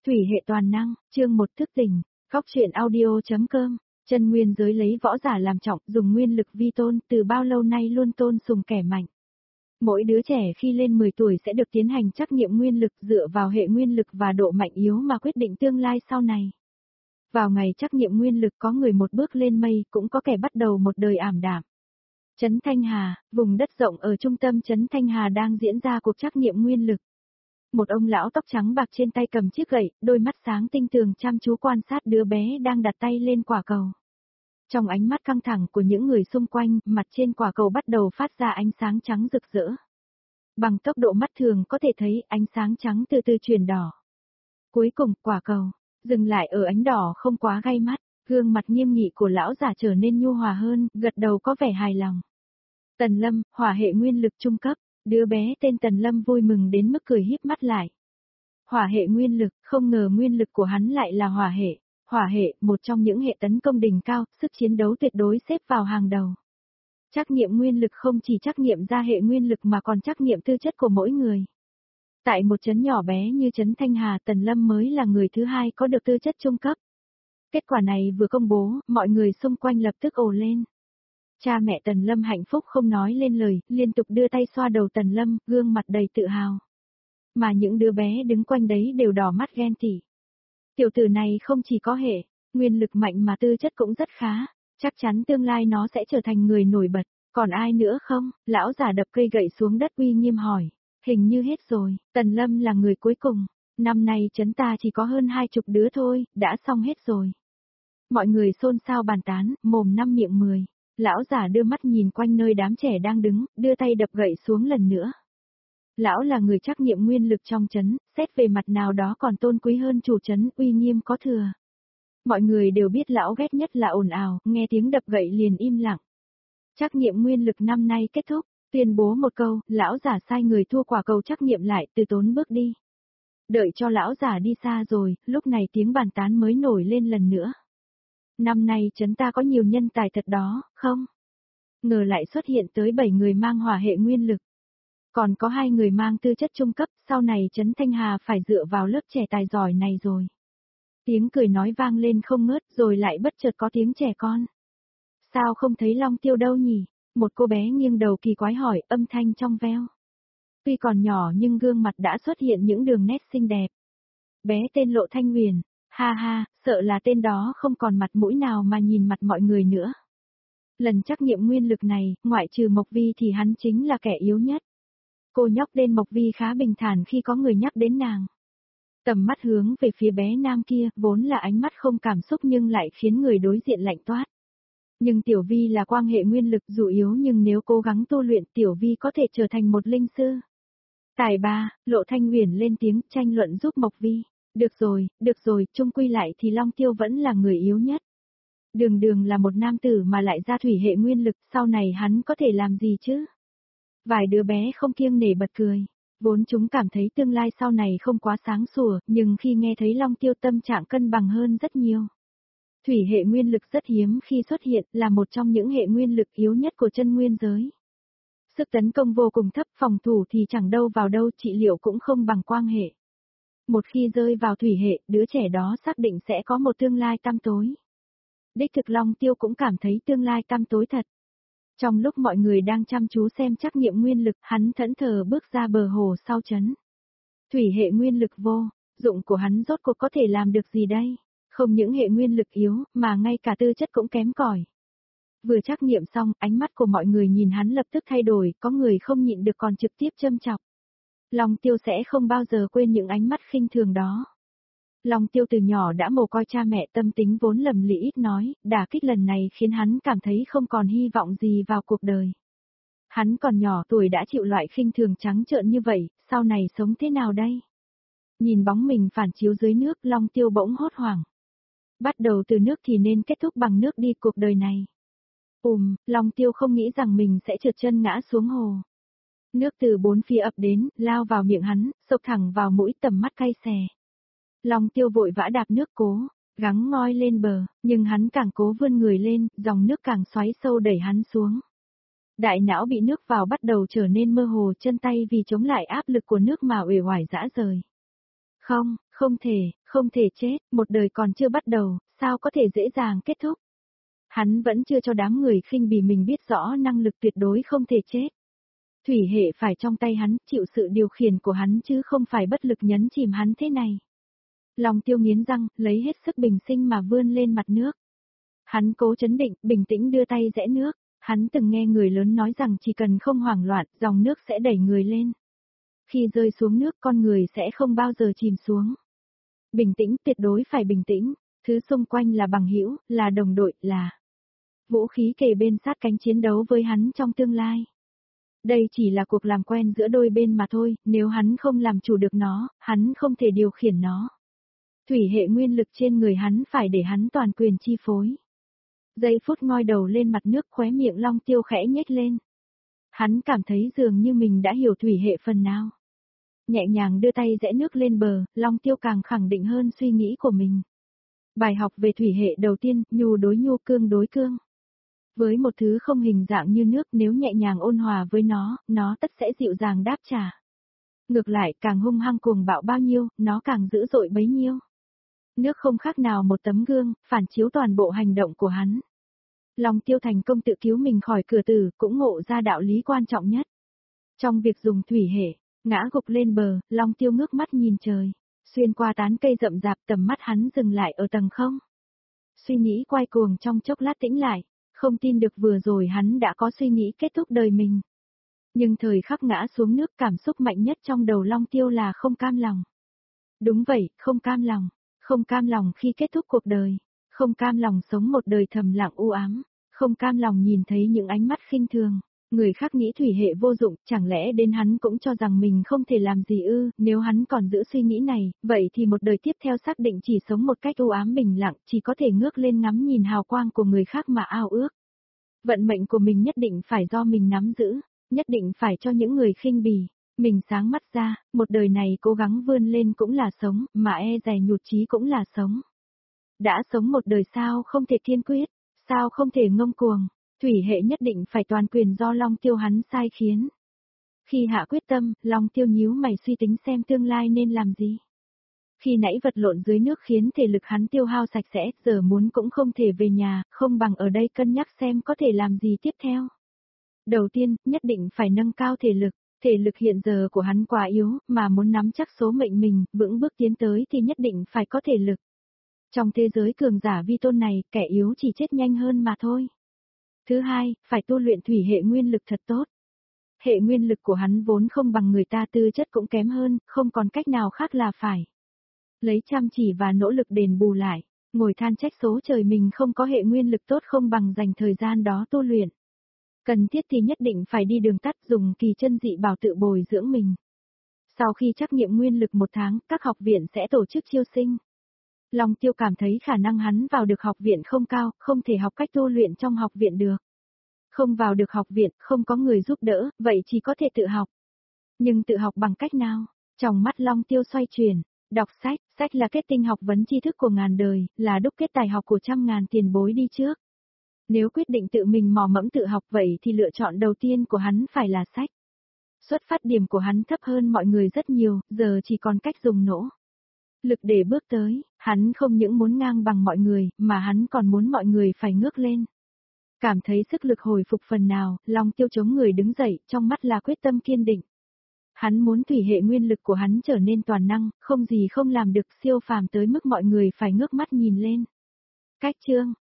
Thủy hệ toàn năng, chương 1 thức tỉnh, góc truyện audio.com, chân nguyên giới lấy võ giả làm trọng, dùng nguyên lực vi tôn, từ bao lâu nay luôn tôn sùng kẻ mạnh. Mỗi đứa trẻ khi lên 10 tuổi sẽ được tiến hành trắc nghiệm nguyên lực dựa vào hệ nguyên lực và độ mạnh yếu mà quyết định tương lai sau này. Vào ngày trắc nghiệm nguyên lực có người một bước lên mây, cũng có kẻ bắt đầu một đời ảm đạm. Trấn Thanh Hà, vùng đất rộng ở trung tâm Trấn Thanh Hà đang diễn ra cuộc trắc nghiệm nguyên lực. Một ông lão tóc trắng bạc trên tay cầm chiếc gậy, đôi mắt sáng tinh tường chăm chú quan sát đứa bé đang đặt tay lên quả cầu. Trong ánh mắt căng thẳng của những người xung quanh, mặt trên quả cầu bắt đầu phát ra ánh sáng trắng rực rỡ. Bằng tốc độ mắt thường có thể thấy ánh sáng trắng từ từ chuyển đỏ. Cuối cùng, quả cầu dừng lại ở ánh đỏ không quá gay mắt, gương mặt nghiêm nghị của lão giả trở nên nhu hòa hơn, gật đầu có vẻ hài lòng. Tần Lâm, hỏa hệ nguyên lực trung cấp. Đứa bé tên Tần Lâm vui mừng đến mức cười híp mắt lại. Hỏa hệ nguyên lực, không ngờ nguyên lực của hắn lại là hỏa hệ. Hỏa hệ, một trong những hệ tấn công đỉnh cao, sức chiến đấu tuyệt đối xếp vào hàng đầu. Trắc nghiệm nguyên lực không chỉ trắc nghiệm ra hệ nguyên lực mà còn trắc nghiệm tư chất của mỗi người. Tại một trấn nhỏ bé như trấn Thanh Hà, Tần Lâm mới là người thứ hai có được tư chất trung cấp. Kết quả này vừa công bố, mọi người xung quanh lập tức ồ lên. Cha mẹ Tần Lâm hạnh phúc không nói lên lời, liên tục đưa tay xoa đầu Tần Lâm, gương mặt đầy tự hào. Mà những đứa bé đứng quanh đấy đều đỏ mắt ghen tị. Tiểu tử này không chỉ có hệ nguyên lực mạnh mà tư chất cũng rất khá, chắc chắn tương lai nó sẽ trở thành người nổi bật. Còn ai nữa không? Lão già đập cây gậy xuống đất uy nghiêm hỏi. Hình như hết rồi, Tần Lâm là người cuối cùng. Năm nay trấn ta chỉ có hơn 20 đứa thôi, đã xong hết rồi. Mọi người xôn xao bàn tán, mồm năm miệng 10. Lão giả đưa mắt nhìn quanh nơi đám trẻ đang đứng, đưa tay đập gậy xuống lần nữa. Lão là người trắc nghiệm nguyên lực trong trấn, xét về mặt nào đó còn tôn quý hơn chủ trấn, uy nghiêm có thừa. Mọi người đều biết lão ghét nhất là ồn ào, nghe tiếng đập gậy liền im lặng. Trắc nghiệm nguyên lực năm nay kết thúc, tuyên bố một câu, lão giả sai người thua quả cầu trắc nghiệm lại, từ tốn bước đi. Đợi cho lão giả đi xa rồi, lúc này tiếng bàn tán mới nổi lên lần nữa. Năm nay trấn ta có nhiều nhân tài thật đó, không? Ngờ lại xuất hiện tới 7 người mang hỏa hệ nguyên lực. Còn có 2 người mang tư chất trung cấp, sau này trấn Thanh Hà phải dựa vào lớp trẻ tài giỏi này rồi. Tiếng cười nói vang lên không ngớt rồi lại bất chợt có tiếng trẻ con. Sao không thấy Long Tiêu đâu nhỉ? Một cô bé nghiêng đầu kỳ quái hỏi, âm thanh trong veo. Tuy còn nhỏ nhưng gương mặt đã xuất hiện những đường nét xinh đẹp. Bé tên Lộ Thanh Huyền. Ha ha, sợ là tên đó không còn mặt mũi nào mà nhìn mặt mọi người nữa. Lần trắc nghiệm nguyên lực này, ngoại trừ Mộc Vi thì hắn chính là kẻ yếu nhất. Cô nhóc tên Mộc Vi khá bình thản khi có người nhắc đến nàng. Tầm mắt hướng về phía bé nam kia, vốn là ánh mắt không cảm xúc nhưng lại khiến người đối diện lạnh toát. Nhưng Tiểu Vi là quang hệ nguyên lực dù yếu nhưng nếu cố gắng tu luyện Tiểu Vi có thể trở thành một linh sư. Tài ba, Lộ Thanh Huyền lên tiếng tranh luận giúp Mộc Vi. Được rồi, chung quy lại thì Long Tiêu vẫn là người yếu nhất. Đường là một nam tử mà lại ra thủy hệ nguyên lực, sau này hắn có thể làm gì chứ? Vài đứa bé không kiêng nể bật cười. Vốn chúng cảm thấy tương lai sau này không quá sáng sủa, nhưng khi nghe thấy Long Tiêu tâm trạng cân bằng hơn rất nhiều. Thủy hệ nguyên lực rất hiếm khi xuất hiện, là một trong những hệ nguyên lực yếu nhất của chân nguyên giới. Sức tấn công vô cùng thấp, phòng thủ thì chẳng đâu vào đâu, trị liệu cũng không bằng quang hệ. Một khi rơi vào thủy hệ, đứa trẻ đó xác định sẽ có một tương lai tăm tối. Đích thực Long Tiêu cũng cảm thấy tương lai tăm tối thật. Trong lúc mọi người đang chăm chú xem trắc nghiệm nguyên lực, hắn thẫn thờ bước ra bờ hồ sau trấn. Thủy hệ nguyên lực vô, dụng của hắn rốt cuộc có thể làm được gì đây? Không những hệ nguyên lực yếu, mà ngay cả tư chất cũng kém cỏi. Vừa trắc nghiệm xong, ánh mắt của mọi người nhìn hắn lập tức thay đổi, có người không nhịn được còn trực tiếp châm chọc. Long Tiêu sẽ không bao giờ quên những ánh mắt khinh thường đó. Long Tiêu từ nhỏ đã mồ côi cha mẹ, tâm tính vốn lầm lĩ ít nói, đả kích lần này khiến hắn cảm thấy không còn hy vọng gì vào cuộc đời. Hắn còn nhỏ tuổi đã chịu loại khinh thường trắng trợn như vậy, sau này sống thế nào đây? Nhìn bóng mình phản chiếu dưới nước, Long Tiêu bỗng hốt hoảng. Bắt đầu từ nước thì nên kết thúc bằng nước đi cuộc đời này. Long Tiêu không nghĩ rằng mình sẽ trượt chân ngã xuống hồ. Nước từ bốn phía ập đến, lao vào miệng hắn, xộc thẳng vào mũi, tầm mắt cay xè. Long Tiêu vội vã đạp nước cố, gắng ngoi lên bờ, nhưng hắn càng cố vươn người lên, dòng nước càng xoáy sâu đẩy hắn xuống. Đại não bị nước vào bắt đầu trở nên mơ hồ, chân tay vì chống lại áp lực của nước mà uể oải rã rời. Không, không thể chết, một đời còn chưa bắt đầu, sao có thể dễ dàng kết thúc. Hắn vẫn chưa cho đám người khinh bỉ mình biết rõ năng lực tuyệt đối không thể chết. Thủy hệ phải trong tay hắn, chịu sự điều khiển của hắn chứ không phải bất lực nhấn chìm hắn thế này. Long Tiêu nghiến răng, lấy hết sức bình sinh mà vươn lên mặt nước. Hắn cố chấn định, bình tĩnh đưa tay rẽ nước. Hắn từng nghe người lớn nói rằng chỉ cần không hoảng loạn, dòng nước sẽ đẩy người lên. Khi rơi xuống nước con người sẽ không bao giờ chìm xuống. Bình tĩnh, tuyệt đối phải bình tĩnh. Thứ xung quanh là bằng hữu, là đồng đội, là vũ khí kề bên sát cánh chiến đấu với hắn trong tương lai. Đây chỉ là cuộc làm quen giữa đôi bên mà thôi, nếu hắn không làm chủ được nó, hắn không thể điều khiển nó. Thủy hệ nguyên lực trên người hắn phải để hắn toàn quyền chi phối. Giây phút ngoi đầu lên mặt nước, khóe miệng Long Tiêu khẽ nhếch lên. Hắn cảm thấy dường như mình đã hiểu thủy hệ phần nào. Nhẹ nhàng đưa tay rẽ nước lên bờ, Long Tiêu càng khẳng định hơn suy nghĩ của mình. Bài học về thủy hệ đầu tiên, nhu đối nhu, cương đối cương. Với một thứ không hình dạng như nước, nếu nhẹ nhàng ôn hòa với nó tất sẽ dịu dàng đáp trả. Ngược lại, càng hung hăng cuồng bạo bao nhiêu, nó càng dữ dội bấy nhiêu. Nước không khác nào một tấm gương, phản chiếu toàn bộ hành động của hắn. Long Tiêu thành công tự cứu mình khỏi cửa tử, cũng ngộ ra đạo lý quan trọng nhất. Trong việc dùng thủy hệ, ngã gục lên bờ, Long Tiêu ngước mắt nhìn trời. Xuyên qua tán cây rậm rạp, tầm mắt hắn dừng lại ở tầng không. Suy nghĩ quay cuồng trong chốc lát tĩnh lại, không tin được vừa rồi hắn đã có suy nghĩ kết thúc đời mình. Nhưng thời khắc ngã xuống nước, cảm xúc mạnh nhất trong đầu Long Tiêu là không cam lòng. Đúng vậy, không cam lòng khi kết thúc cuộc đời, không cam lòng sống một đời thầm lặng u ám, không cam lòng nhìn thấy những ánh mắt khinh thường. Người khác nghĩ thủy hệ vô dụng, chẳng lẽ đến hắn cũng cho rằng mình không thể làm gì ư? Nếu hắn còn giữ suy nghĩ này, vậy thì một đời tiếp theo xác định chỉ sống một cách u ám bình lặng, chỉ có thể ngước lên ngắm nhìn hào quang của người khác mà ao ước. Vận mệnh của mình nhất định phải do mình nắm giữ, nhất định phải cho những người khinh bỉ. Mình sáng mắt ra, một đời này cố gắng vươn lên cũng là sống, mà e dè nhụt chí cũng là sống. Đã sống một đời sao không thể kiên quyết, sao không thể ngông cuồng. Thủy hệ nhất định phải toàn quyền do Long Tiêu hắn sai khiến. Khi hạ quyết tâm, Long Tiêu nhíu mày suy tính xem tương lai nên làm gì. Khi nãy vật lộn dưới nước khiến thể lực hắn tiêu hao sạch sẽ, giờ muốn cũng không thể về nhà, không bằng ở đây cân nhắc xem có thể làm gì tiếp theo. Đầu tiên, nhất định phải nâng cao thể lực hiện giờ của hắn quá yếu, mà muốn nắm chắc số mệnh mình, vững bước tiến tới thì nhất định phải có thể lực. Trong thế giới cường giả vi tôn này, kẻ yếu chỉ chết nhanh hơn mà thôi. Thứ hai, phải tu luyện thủy hệ nguyên lực thật tốt. Hệ nguyên lực của hắn vốn không bằng người ta, tư chất cũng kém hơn, không còn cách nào khác là phải lấy chăm chỉ và nỗ lực đền bù lại, ngồi than trách số trời mình không có hệ nguyên lực tốt không bằng dành thời gian đó tu luyện. Cần thiết thì nhất định phải đi đường tắt dùng kỳ chân dị bảo tự bồi dưỡng mình. Sau khi trắc nghiệm nguyên lực 1 tháng, các học viện sẽ tổ chức chiêu sinh. Long Tiêu cảm thấy khả năng hắn vào được học viện không cao, không thể học cách tu luyện trong học viện được. Không vào được học viện, không có người giúp đỡ, vậy chỉ có thể tự học. Nhưng tự học bằng cách nào? Trong mắt Long Tiêu xoay chuyển, đọc sách, sách là kết tinh học vấn tri thức của ngàn đời, là đúc kết tài học của trăm ngàn tiền bối đi trước. Nếu quyết định tự mình mò mẫm tự học vậy thì lựa chọn đầu tiên của hắn phải là sách. Xuất phát điểm của hắn thấp hơn mọi người rất nhiều, giờ chỉ còn cách dùng nỗ lực để bước tới, hắn không những muốn ngang bằng mọi người, mà hắn còn muốn mọi người phải ngước lên. Cảm thấy sức lực hồi phục phần nào, Long Tiêu chống người đứng dậy, trong mắt là quyết tâm kiên định. Hắn muốn thủy hệ nguyên lực của hắn trở nên toàn năng, không gì không làm được, siêu phàm tới mức mọi người phải ngước mắt nhìn lên. Cách chương